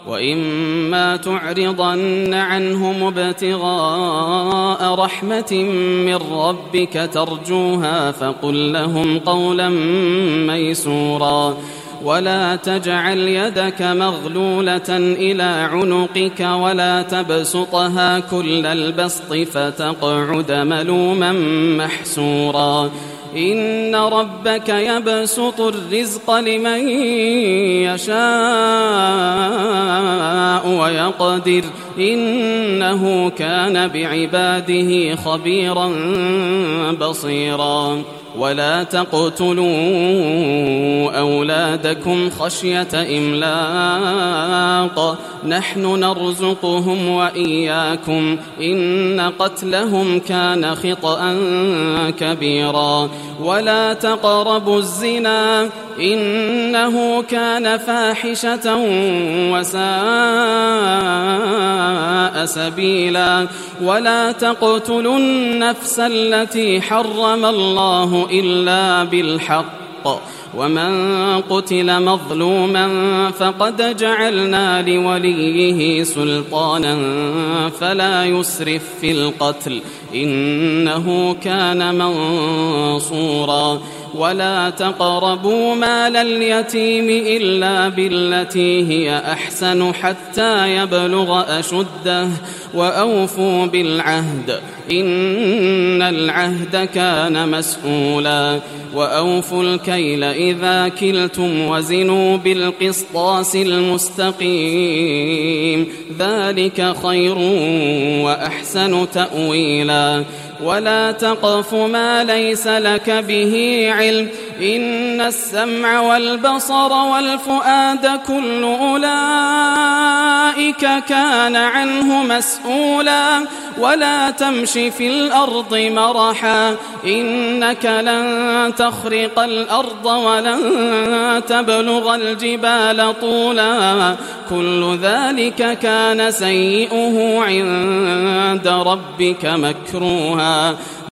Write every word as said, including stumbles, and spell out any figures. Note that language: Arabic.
وإما تعرضن عنهم ابتغاء رحمة من ربك ترجوها فقل لهم قولا ميسورا ولا تجعل يدك مغلولة إلى عنقك ولا تبسطها كل البسط فتقعد ملوما محسورا إن ربك يبسط الرزق لمن يشاء ويقدر إنه كان بعباده خبيرا بصيرا ولا تقتلوا أولادكم خشية إملاق نحن نرزقهم وإياكم إن قتلهم كان خطأ كبيرا ولا تقربوا الزنا إنه كان فاحشة وساء سبيلا ولا تقتلوا النفس التي حرم الله إلا بالحق ومن قتل مظلوما فقد جعلنا لوليه سلطانا فلا يسرف في القتل إنه كان منصورا ولا تقربوا مال اليتيم إلا بالتي هي أحسن حتى يبلغ أشده وأوفوا بالعهد إن العهد كان مسؤولا وأوفوا الكيل إذا كلتم وزنوا بالقسطاس المستقيم ذلك خير وأحسن تأويلا ولا تقف ما ليس لك به علم إن السمع والبصر والفؤاد كل أولئك كان عنه مسؤولا ولا تمش في الأرض مرحا إنك لن تخرق الأرض ولن تبلغ الجبال طولا كل ذلك كان سيئه عند ربك مكروها